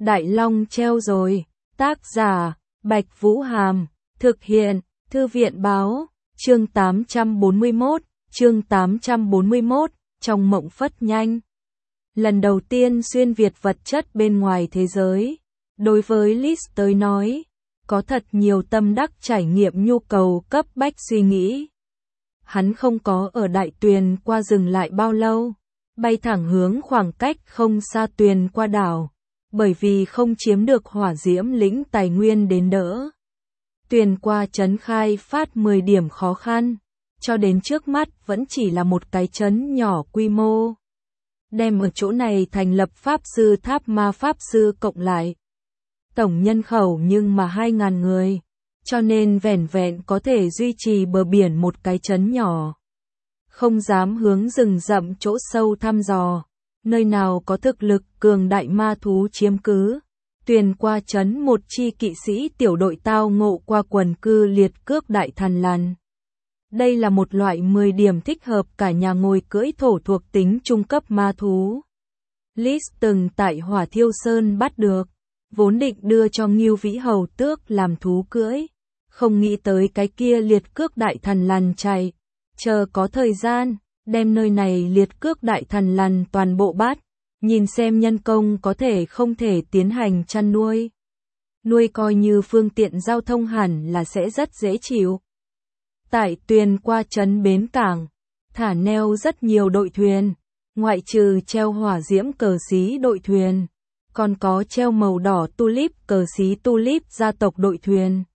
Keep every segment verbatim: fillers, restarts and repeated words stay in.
Đại Long treo rồi. Tác giả, Bạch Vũ Hàm. Thực hiện, Thư viện báo. Chương tám trăm bốn mươi mốt. Chương tám trăm bốn mươi mốt. Trong mộng phất nhanh. Lần đầu tiên xuyên việt vật chất bên ngoài thế giới. Đối với Liz tới nói, có thật nhiều tâm đắc trải nghiệm nhu cầu cấp bách suy nghĩ. Hắn không có ở đại tuyền qua dừng lại bao lâu, bay thẳng hướng khoảng cách không xa tuyền qua đảo, bởi vì không chiếm được hỏa diễm lĩnh tài nguyên đến đỡ. Tuyền qua trấn khai phát mười điểm khó khăn, cho đến trước mắt vẫn chỉ là một cái trấn nhỏ quy mô. Đem ở chỗ này thành lập pháp sư tháp ma pháp sư cộng lại. Tổng nhân khẩu nhưng mà hai ngàn người, cho nên vẻn vẹn có thể duy trì bờ biển một cái trấn nhỏ. Không dám hướng rừng rậm chỗ sâu thăm dò, nơi nào có thực lực cường đại ma thú chiếm cứ. Tuyền qua trấn một chi kỵ sĩ tiểu đội tao ngộ qua quần cư liệt cước đại thần lằn. Đây là một loại mười điểm thích hợp cả nhà ngồi cưỡi thổ thuộc tính trung cấp ma thú. Liz từng tại Hỏa Thiêu Sơn bắt được, vốn định đưa cho Ngưu Vĩ Hầu Tước làm thú cưỡi, không nghĩ tới cái kia liệt cước đại thần lằn chạy, chờ có thời gian, đem nơi này liệt cước đại thần lằn toàn bộ bắt, nhìn xem nhân công có thể không thể tiến hành chăn nuôi. Nuôi coi như phương tiện giao thông hẳn là sẽ rất dễ chịu. Tại tuyền qua trấn bến cảng, thả neo rất nhiều đội thuyền, ngoại trừ treo hỏa diễm cờ xí đội thuyền, còn có treo màu đỏ tulip cờ xí tulip gia tộc đội thuyền.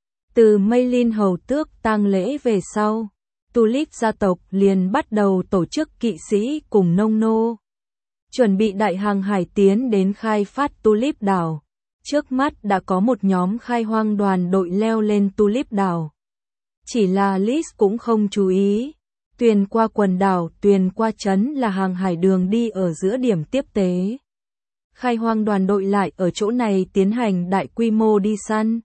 Từ Mây Linh Hầu Tước tang lễ về sau, tulip gia tộc liền bắt đầu tổ chức kỵ sĩ cùng nông nô, chuẩn bị đại hàng hải tiến đến khai phát tulip đảo. Trước mắt đã có một nhóm khai hoang đoàn đội leo lên tulip đảo. Chỉ là Liz cũng không chú ý, tuyền qua quần đảo, tuyền qua trấn là hàng hải đường đi ở giữa điểm tiếp tế. Khai hoang đoàn đội lại ở chỗ này tiến hành đại quy mô đi săn,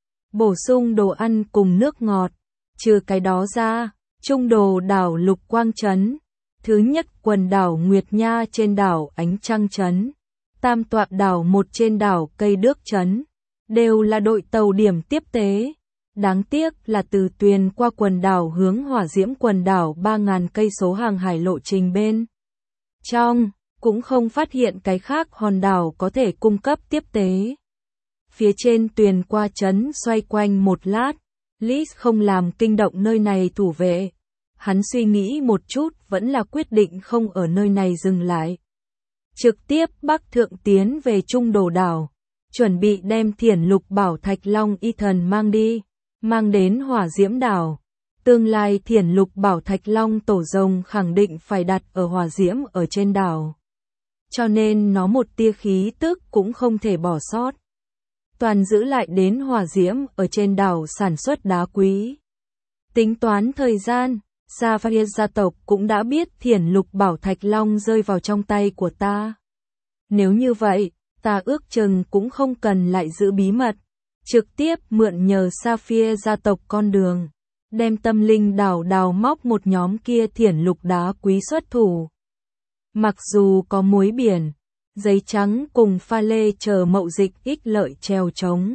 bổ sung đồ ăn cùng nước ngọt. Trừ cái đó ra, trung đồ đảo Lục Quang trấn, thứ nhất quần đảo Nguyệt Nha trên đảo Ánh Trăng trấn, tam tọa đảo một trên đảo Cây Đước trấn, đều là đội tàu điểm tiếp tế. Đáng tiếc là từ tuyền qua quần đảo hướng hỏa diễm quần đảo ba nghìn cây số hàng hải lộ trình bên trong, cũng không phát hiện cái khác hòn đảo có thể cung cấp tiếp tế. Phía trên tuyền qua trấn xoay quanh một lát, Liz không làm kinh động nơi này thủ vệ. Hắn suy nghĩ một chút vẫn là quyết định không ở nơi này dừng lại. Trực tiếp bắc thượng tiến về trung đồ đảo, chuẩn bị đem Thiển Lục Bảo Thạch Long y thần mang đi, mang đến hỏa diễm đảo. Tương lai Thiển Lục Bảo Thạch Long tổ rồng khẳng định phải đặt ở hỏa diễm ở trên đảo, cho nên nó một tia khí tức cũng không thể bỏ sót. Toàn giữ lại đến hỏa diễm ở trên đảo sản xuất đá quý. Tính toán thời gian, Sapphire gia tộc cũng đã biết Thiển Lục Bảo Thạch Long rơi vào trong tay của ta. Nếu như vậy, ta ước chừng cũng không cần lại giữ bí mật, trực tiếp mượn nhờ Sapphire gia tộc con đường, đem tâm linh đảo đào móc một nhóm kia Thiển Lục đá quý xuất thủ. Mặc dù có muối biển, giấy trắng cùng pha lê chờ mậu dịch ích lợi treo trống,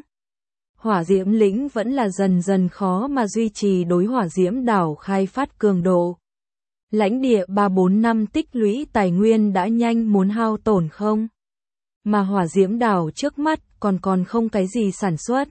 hỏa diễm lĩnh vẫn là dần dần khó mà duy trì đối hỏa diễm đảo khai phát cường độ. Lãnh địa ba bốn năm tích lũy tài nguyên đã nhanh muốn hao tổn không? Mà hỏa diễm đảo trước mắt còn còn không cái gì sản xuất.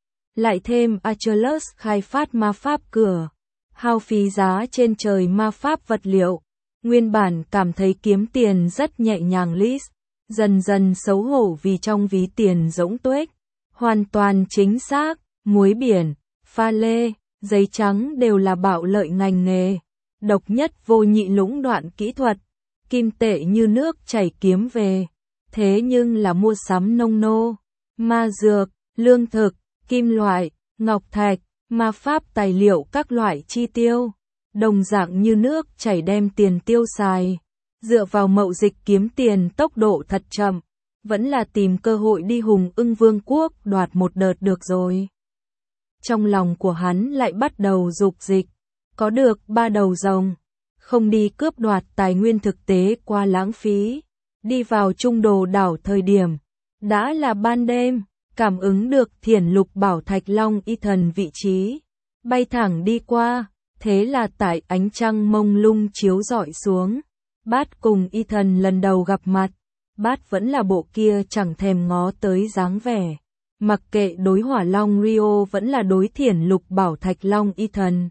Lại thêm Achilles khai phát ma pháp cửa, hao phí giá trên trời ma pháp vật liệu. Nguyên bản cảm thấy kiếm tiền rất nhẹ nhàng Liz, dần dần xấu hổ vì trong ví tiền rỗng tuếch. Hoàn toàn chính xác, muối biển, pha lê, giấy trắng đều là bạo lợi ngành nghề, độc nhất vô nhị lũng đoạn kỹ thuật, kim tệ như nước chảy kiếm về. Thế nhưng là mua sắm nông nô, ma dược, lương thực, kim loại, ngọc thạch, ma pháp tài liệu các loại chi tiêu, đồng dạng như nước chảy đem tiền tiêu xài. Dựa vào mậu dịch kiếm tiền tốc độ thật chậm, vẫn là tìm cơ hội đi Hùng Ưng Vương quốc đoạt một đợt được rồi. Trong lòng của hắn lại bắt đầu dục dịch, có được ba đầu rồng, không đi cướp đoạt tài nguyên thực tế qua lãng phí. Đi vào trung đồ đảo thời điểm, Đã là ban đêm, cảm ứng được thiền lục bảo thạch long Ethan vị trí, bay thẳng đi qua, thế là tại ánh trăng mông lung chiếu rọi xuống. Bát cùng Ethan lần đầu gặp mặt, Bát vẫn là bộ kia chẳng thèm ngó tới dáng vẻ. Mặc kệ đối hỏa long Rio vẫn là đối thiền lục bảo thạch long Ethan.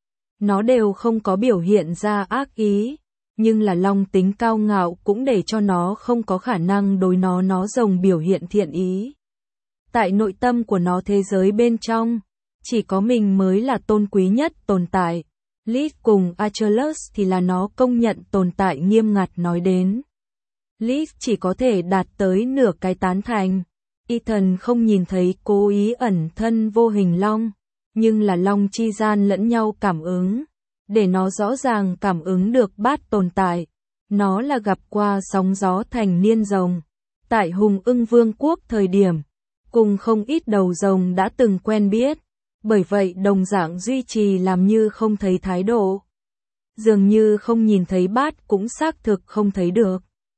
Nó đều không có biểu hiện ra ác ý, nhưng là long tính cao ngạo cũng để cho nó không có khả năng đối nó nó rồng biểu hiện thiện ý. Tại nội tâm của nó thế giới bên trong, chỉ có mình mới là tôn quý nhất tồn tại. Liz cùng Achilles thì là nó công nhận tồn tại nghiêm ngặt nói đến. Liz chỉ có thể đạt tới nửa cái tán thành. Ethan không nhìn thấy cố ý ẩn thân vô hình long, nhưng là long chi gian lẫn nhau cảm ứng, để nó rõ ràng cảm ứng được Bát tồn tại. Nó là gặp qua sóng gió thành niên rồng, tại Hùng Ưng Vương quốc thời điểm, cùng không ít đầu rồng đã từng quen biết, bởi vậy đồng dạng duy trì làm như không thấy thái độ. Dường như không nhìn thấy Bát cũng xác thực không thấy được.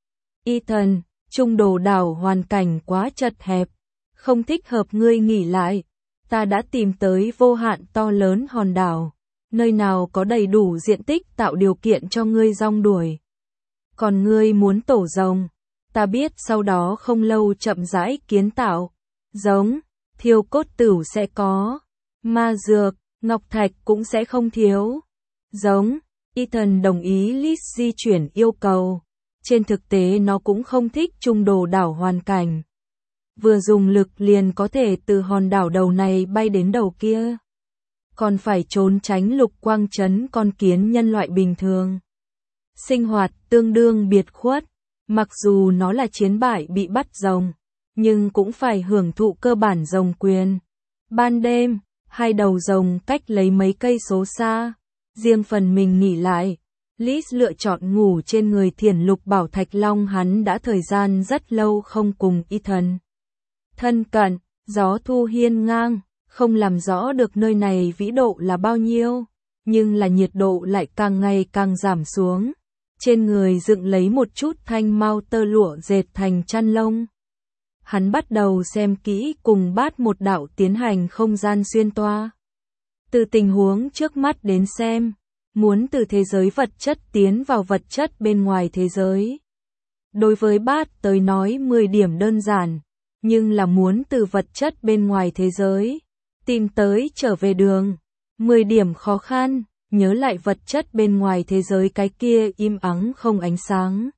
Ethan, trung đồ đảo hoàn cảnh quá chật hẹp, không thích hợp ngươi nghỉ lại. Ta đã tìm tới vô hạn to lớn hòn đảo, nơi nào có đầy đủ diện tích tạo điều kiện cho ngươi rong đuổi. Còn ngươi muốn tổ rồng, ta biết sau đó không lâu chậm rãi kiến tạo, giống, thiêu cốt tửu sẽ có, ma dược, ngọc thạch cũng sẽ không thiếu. Giống, Ethan đồng ý Liz di chuyển yêu cầu. Trên thực tế nó cũng không thích trung đồ đảo hoàn cảnh. Vừa dùng lực liền có thể từ hòn đảo đầu này bay đến đầu kia. Còn phải trốn tránh lục quang chấn con kiến nhân loại bình thường. Sinh hoạt tương đương biệt khuất. Mặc dù nó là chiến bại bị bắt rồng, nhưng cũng phải hưởng thụ cơ bản rồng quyền. Ban đêm, hai đầu rồng cách lấy mấy cây số xa. Riêng phần mình nghỉ lại. Liz lựa chọn ngủ trên người thiền lục bảo thạch long, hắn đã thời gian rất lâu không cùng Ethan thân cận. Gió thu hiên ngang, không làm rõ được nơi này vĩ độ là bao nhiêu, nhưng là nhiệt độ lại càng ngày càng giảm xuống. Trên người dựng lấy một chút thanh mau tơ lụa dệt thành chăn lông. Hắn bắt đầu xem kỹ cùng Bát một đạo tiến hành không gian xuyên toa. Từ tình huống trước mắt đến xem, muốn từ thế giới vật chất tiến vào vật chất bên ngoài thế giới. Đối với Bát tới nói mười điểm đơn giản, nhưng là muốn từ vật chất bên ngoài thế giới, tìm tới trở về đường, mười điểm khó khăn, nhớ lại vật chất bên ngoài thế giới cái kia im ắng không ánh sáng.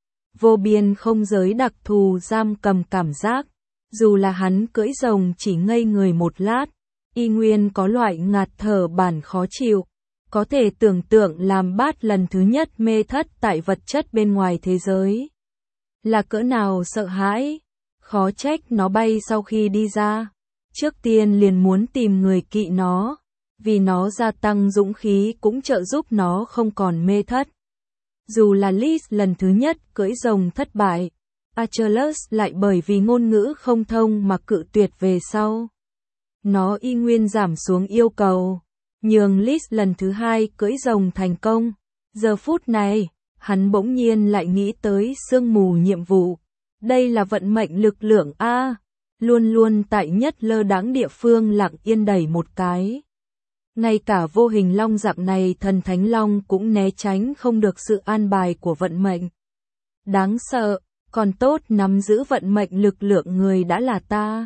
Vô biên không giới đặc thù giam cầm cảm giác, dù là hắn cưỡi rồng chỉ ngây người một lát, y nguyên có loại ngạt thở bản khó chịu. Có thể tưởng tượng làm Bát lần thứ nhất mê thất tại vật chất bên ngoài thế giới. Là cỡ nào sợ hãi, khó trách nó bay sau khi đi ra. Trước tiên liền muốn tìm người kỵ nó, vì nó gia tăng dũng khí cũng trợ giúp nó không còn mê thất. Dù là Liz lần thứ nhất cưỡi rồng thất bại, Achilles lại bởi vì ngôn ngữ không thông mà cự tuyệt về sau. Nó y nguyên giảm xuống yêu cầu. Nhường Liz lần thứ hai cưỡi rồng thành công. Giờ phút này, hắn bỗng nhiên lại nghĩ tới sương mù nhiệm vụ. Đây là vận mệnh lực lượng A, luôn luôn tại nhất lơ đãng địa phương lặng yên đẩy một cái. Ngay cả vô hình long dạng này thần thánh long cũng né tránh không được sự an bài của vận mệnh. Đáng sợ, còn tốt nắm giữ vận mệnh lực lượng người đã là ta.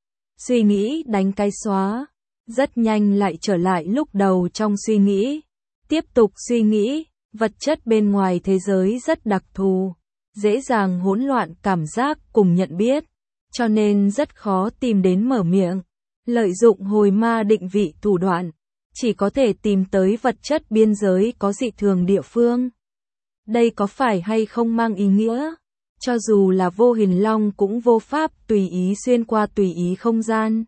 Suy nghĩ đánh cái xóa. Rất nhanh lại trở lại lúc đầu trong suy nghĩ. Tiếp tục suy nghĩ, vật chất bên ngoài thế giới rất đặc thù, dễ dàng hỗn loạn cảm giác cùng nhận biết, cho nên rất khó tìm đến mở miệng. Lợi dụng hồi ma định vị thủ đoạn, chỉ có thể tìm tới vật chất biên giới có dị thường địa phương. Đây có phải hay không mang ý nghĩa? Cho dù là vô hình long cũng vô pháp tùy ý xuyên qua tùy ý không gian.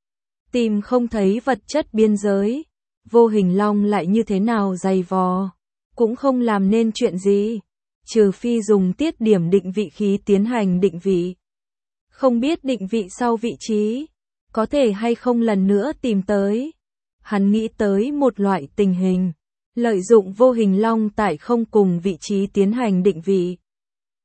Tìm không thấy vật chất biên giới, vô hình long lại như thế nào dày vò, cũng không làm nên chuyện gì, trừ phi dùng tiết điểm định vị khí tiến hành định vị. Không biết định vị sau vị trí, có thể hay không lần nữa tìm tới. Hắn nghĩ tới một loại tình hình, lợi dụng vô hình long tại không cùng vị trí tiến hành định vị.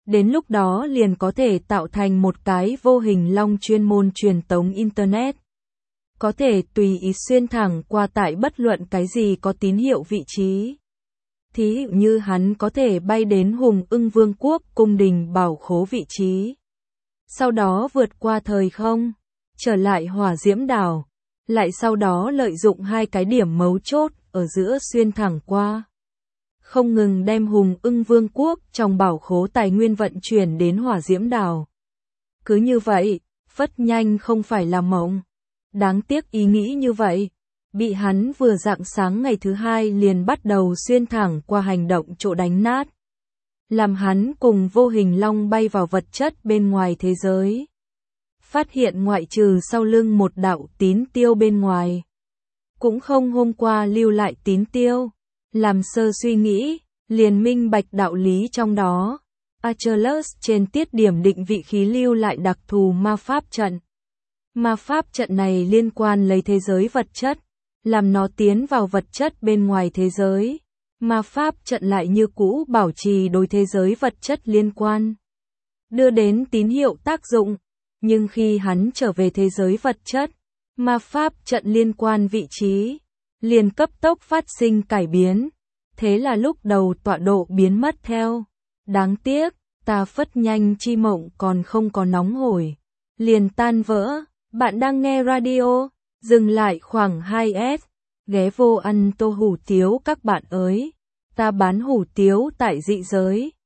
Đến lúc đó liền có thể tạo thành một cái vô hình long chuyên môn truyền tống Internet. Có thể tùy ý xuyên thẳng qua tại bất luận cái gì có tín hiệu vị trí. Thí dụ như hắn có thể bay đến Hùng Ưng Vương quốc cung đình bảo khố vị trí. Sau đó vượt qua thời không, trở lại hỏa diễm đảo. Lại sau đó lợi dụng hai cái điểm mấu chốt ở giữa xuyên thẳng qua. Không ngừng đem Hùng Ưng Vương quốc trong bảo khố tài nguyên vận chuyển đến hỏa diễm đảo. Cứ như vậy, phất nhanh không phải là mộng. Đáng tiếc ý nghĩ như vậy, bị hắn vừa rạng sáng ngày thứ hai liền bắt đầu xuyên thẳng qua hành động chỗ đánh nát. Làm hắn cùng vô hình long bay vào vật chất bên ngoài thế giới. Phát hiện ngoại trừ sau lưng một đạo tín tiêu bên ngoài. Cũng không hôm qua lưu lại tín tiêu. Làm sơ suy nghĩ, liền minh bạch đạo lý trong đó. Achilles trên tiết điểm định vị khí lưu lại đặc thù ma pháp trận. Ma pháp trận này liên quan lấy thế giới vật chất, làm nó tiến vào vật chất bên ngoài thế giới. Ma pháp trận lại như cũ bảo trì đối thế giới vật chất liên quan, đưa đến tín hiệu tác dụng. Nhưng khi hắn trở về thế giới vật chất, ma pháp trận liên quan vị trí, liền cấp tốc phát sinh cải biến. Thế là lúc đầu tọa độ biến mất theo. Đáng tiếc, ta phất nhanh chi mộng còn không có nóng hổi. Liền tan vỡ. Bạn đang nghe radio, dừng lại khoảng hai s. Ghé vô ăn tô hủ tiếu các bạn ơi. Ta bán hủ tiếu tại dị giới.